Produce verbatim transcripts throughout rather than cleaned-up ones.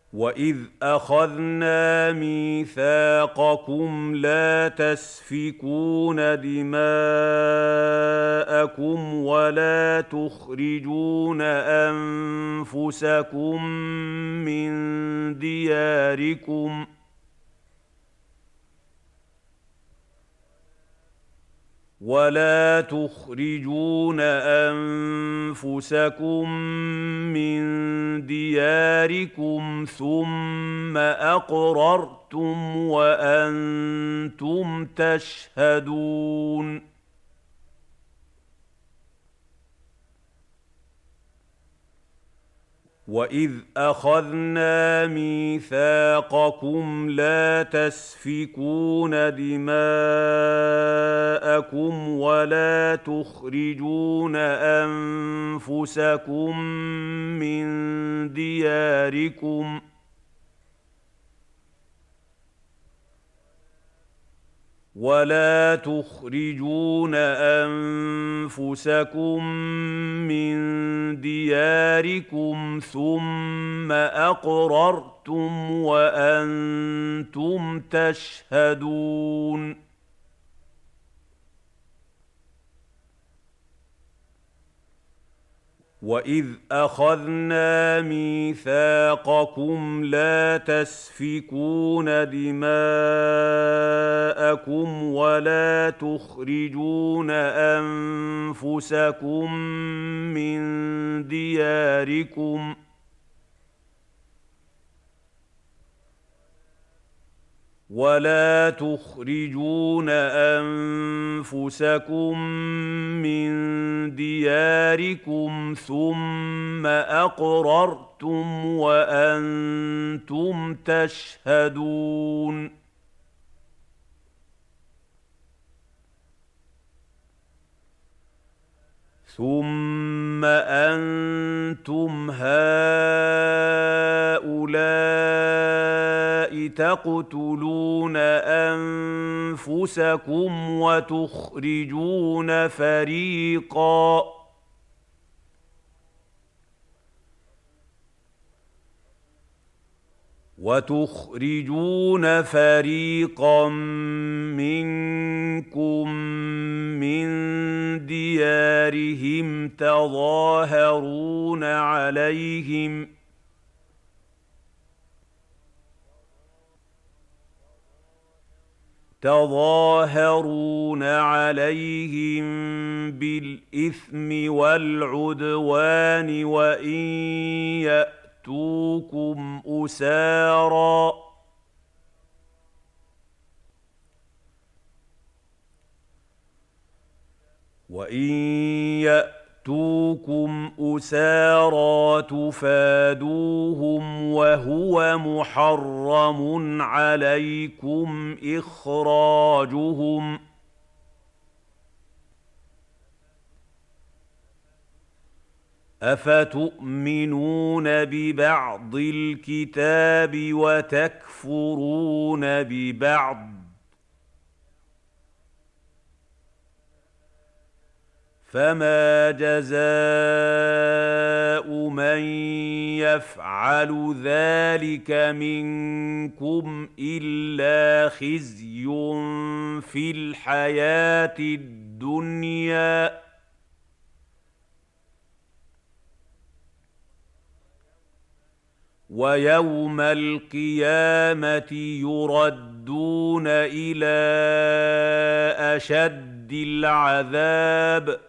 وَإِذْ أَخَذْنَا مِيثَاقَكُمْ لَا تَسْفِكُونَ دِمَاءَكُمْ وَلَا تُخْرِجُونَ أَنفُسَكُم مِّن دِيَارِكُمْ ولا تخرجون أنفسكم من دياركم ثم أقررتم وأنتم تشهدون وَإِذْ أَخَذْنَا مِيثَاقَكُمْ لَا تَسْفِكُونَ دِمَاءَكُمْ وَلَا تُخْرِجُونَ أَنفُسَكُم مِّن دِيَارِكُمْ ولا تخرجون أنفسكم من دياركم ثم أقررتم وأنتم تشهدون وَإِذْ أَخَذْنَا مِيثَاقَكُمْ لَا تَسْفِكُونَ دِمَاءَكُمْ وَلَا تُخْرِجُونَ أَنفُسَكُم مِّن دِيَارِكُمْ ولا تخرجون أنفسكم من دياركم ثم أقررتم وأنتم تشهدون ثم أنتم هؤلاء تقتلون أنفسكم وتخرجون فريقاً وتخرجون فريقا منكم من ديارهم تظاهرون عليهم تظاهرون عليهم بالإثم والعدوان وإن يأتوكم أسارى وإن يأتوكم أسارى تفادوهم وهو محرم عليكم إخراجهم أفتؤمنون ببعض الكتاب وتكفرون ببعض فما جزاء من يفعل ذلك منكم إلا خزي في الحياة الدنيا ويوم القيامة يردون إلى أشد العذاب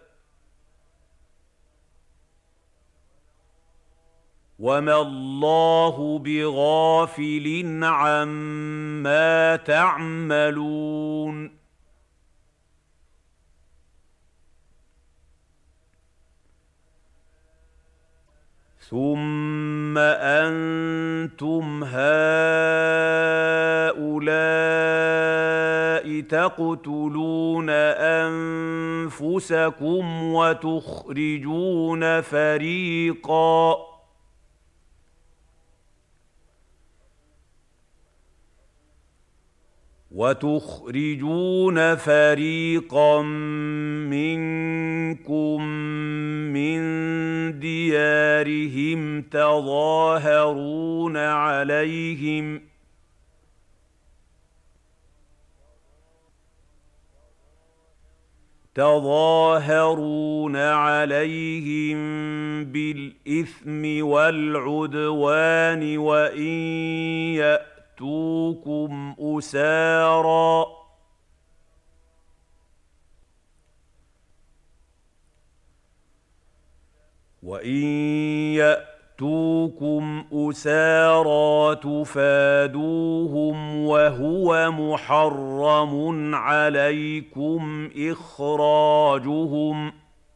وما الله بغافل عما تعملون ثم أنتم هؤلاء تقتلون أنفسكم وتخرجون فريقاً وتخرجون فريقا منكم منكم من ديارهم تظاهرون عليهم تظاهرون عليهم بالإثم والعدوان وإن يأتوكم أسارى وإن يأتوكم أسارى تفادوهم وهو محرم عليكم إخراجهم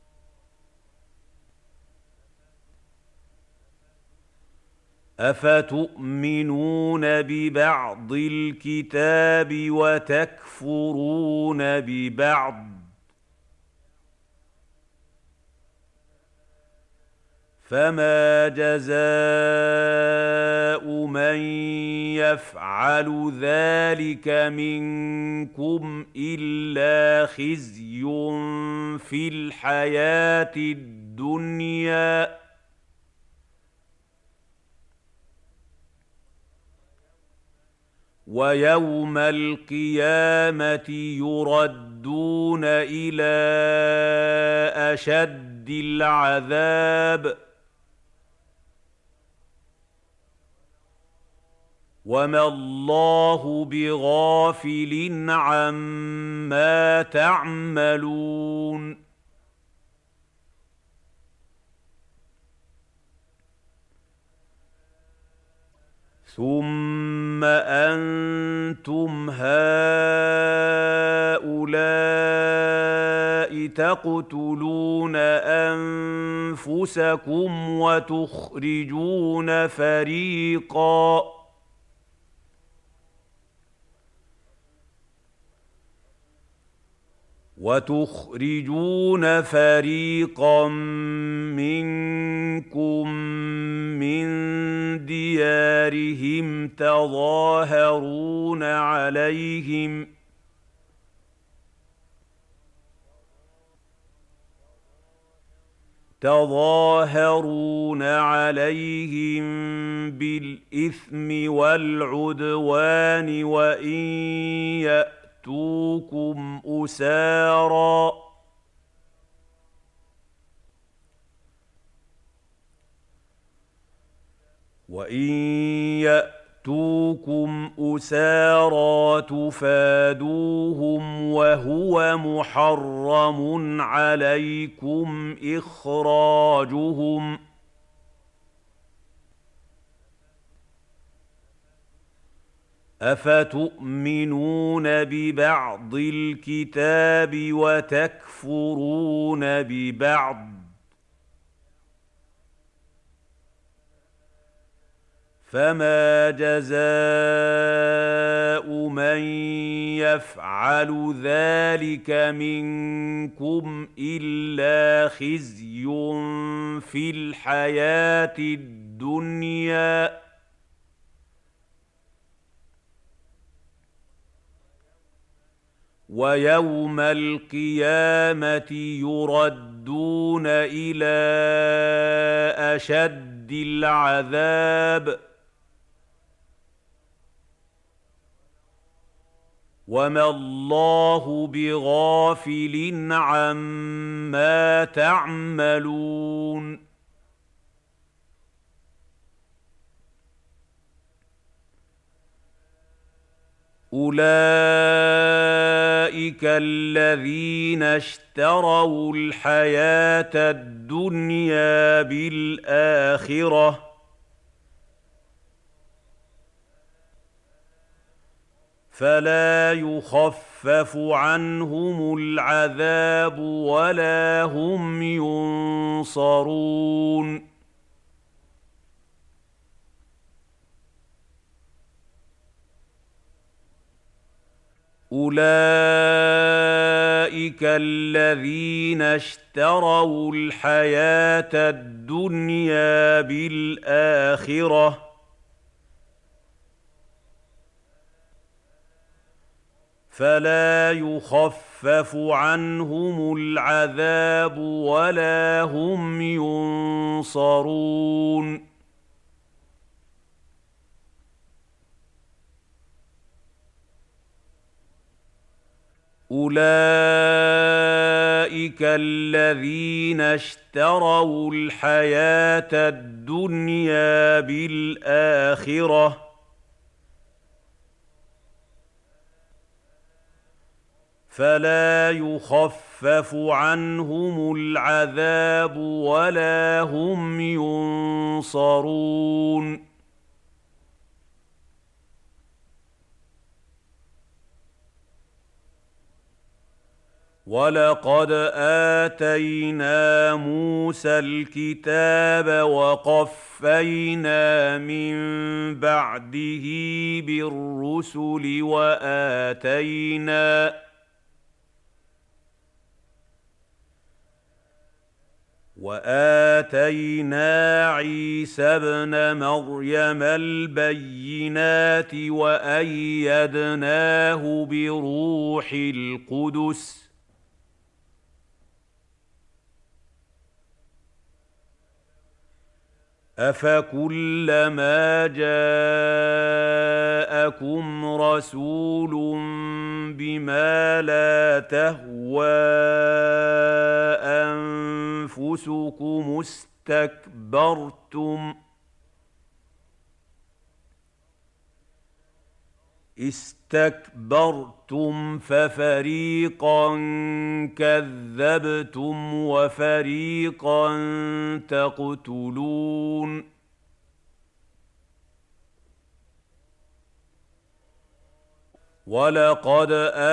أفتؤمنون ببعض الكتاب وتكفرون ببعض فما جزاء من يفعل ذلك منكم إلا خزي في الحياة الدنيا ويوم القيامة يردون إلى أشد العذاب وما الله بغافل عما تعملون ثم أنتم هؤلاء تقتلون أنفسكم وتخرجون فريقاً وتخرجون فريقا منكم من ديارهم تظاهرون عليهم تظاهرون عليهم بالإثم والعدوان وإن يأتوا يأتوكم أسارى وإن يأتوكم أسارى تفادوهم وهو محرم عليكم إخراجهم أفتؤمنون ببعض الكتاب وتكفرون ببعض فما جزاء من يفعل ذلك منكم إلا خزي في الحياة الدنيا ويوم القيامة يردون إلى أشد العذاب وما الله بغافل عما تعملون أولئك الذين اشتروا الحياة الدنيا بالآخرة، فلا يخفف عنهم العذاب ولا هم ينصرون. أولئك الذين اشتروا الحياة الدنيا بالآخرة، فلا يخفف عنهم العذاب ولا هم ينصرون أولئك الذين اشتروا الحياة الدنيا بالآخرة فلا يخفف عنهم العذاب ولا هم ينصرون ولقد آتينا موسى الكتاب وقفينا من بعده بالرسل وآتينا وآتينا عيسى ابن مريم البينات وأيدناه بروح القدس أفكلما جاءكم رسول بما لا تهوى أنفسكم استكبرتم استكبرتم ففريقا كذبتم وفريقا تقتلون ولقد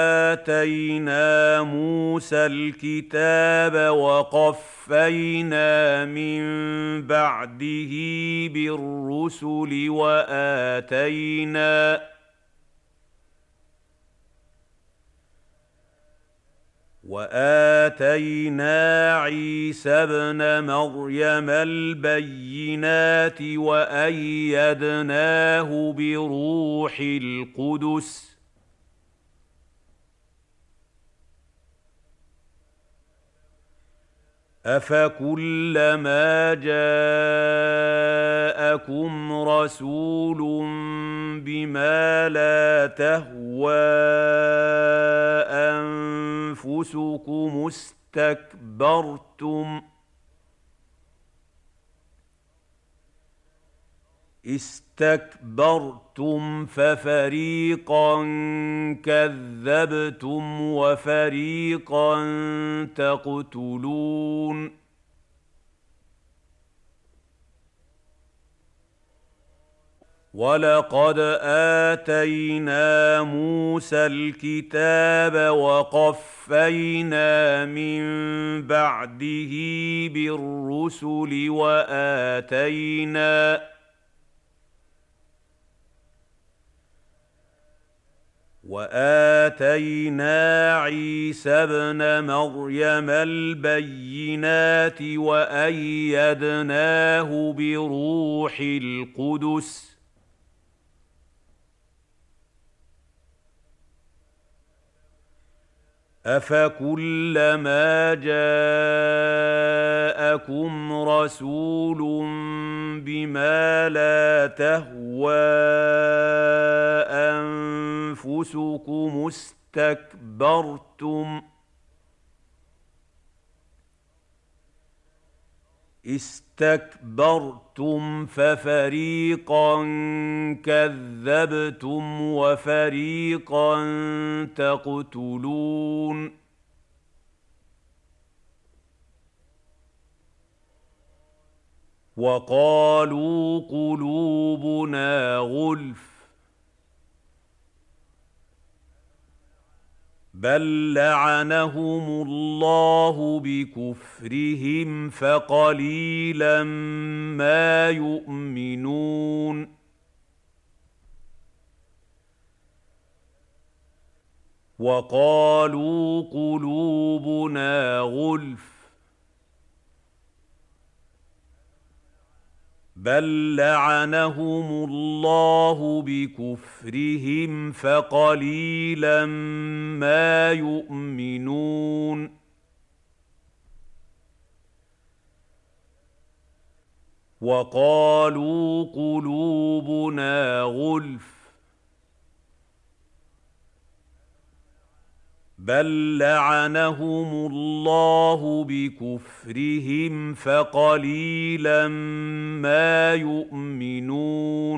آتينا موسى الكتاب وقفينا من بعده بالرسل وآتينا وآتينا عيسى ابن مريم البينات وأيدناه بروح القدس أفكلما جاءكم رسول بما لا تهوى أنفسكم استكبرتم استكبرتم ففريقا كذبتم وفريقا تقتلون ولقد آتينا موسى الكتاب وقفينا من بعده بالرسل وآتينا وآتينا عيسى ابن مريم البينات وأيدناه بروح القدس أفكلما جاءكم رسول بما لا تهوى أنفسكم استكبرتم استكبرتم ففريقا كذبتم وفريقا تقتلون وقالوا قلوبنا غلف بل لعنهم الله بكفرهم فقليلا ما يؤمنون وقالوا قلوبنا غلف بل لعنهم الله بكفرهم فقليلا ما يؤمنون وقالوا قلوبنا غلف بل لعنهم الله بكفرهم فقليلا ما يؤمنون